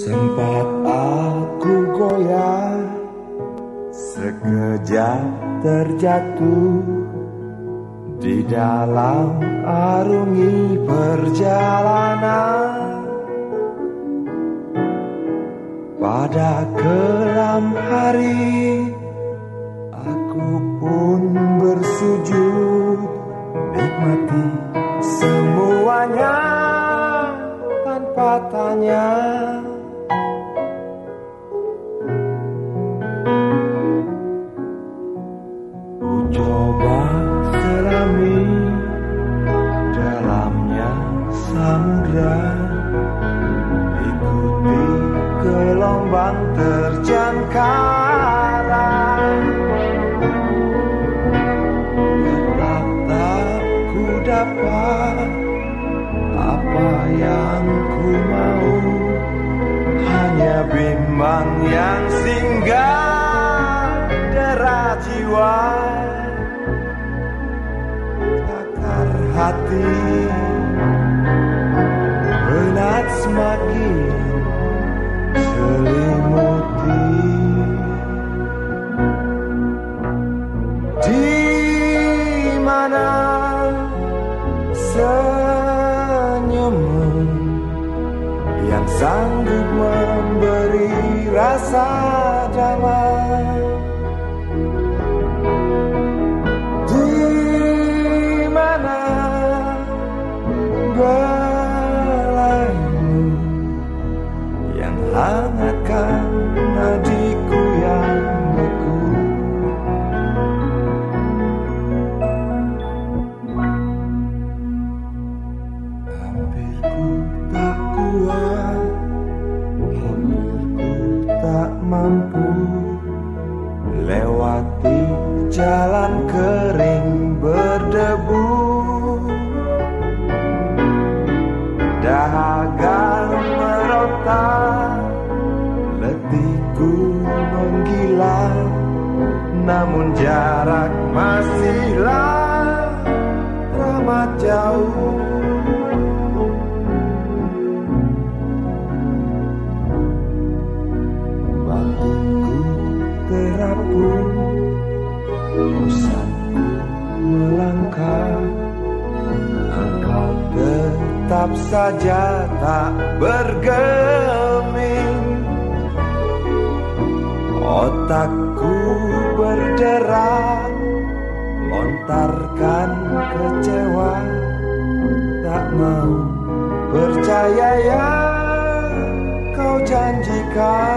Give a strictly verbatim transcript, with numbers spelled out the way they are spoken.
Sempat aku goyah, sekejap terjatuh di dalam arungi perjalanan. Pada kelam hari, aku pun bersujud, nikmati semuanya tanpa tanya. Ku coba selami dalamnya samudra, ikuti gelombang terjang karang. Tetap tak ku dapat apa yang ku mau, hanya bimbang yang singgah dera jiwa. Takar hati penat semakin selimuti. Di mana senyummu yang sanggup memberi rasa damai? Di mana belaimu yang hangatkan nadiku yang beku? Hampir ku tak kuat, hampir ku tak mampu lewati jalan kering berdebu. Dahaga meronta, letihku menggila, namun jarak masihlah teramat jauh. Batinku terapung, bosanku melangkah, engkau tetap saja tak bergeming. Otakku berderak, lontarkan kecewa, tak mau percaya yang kau janjikan.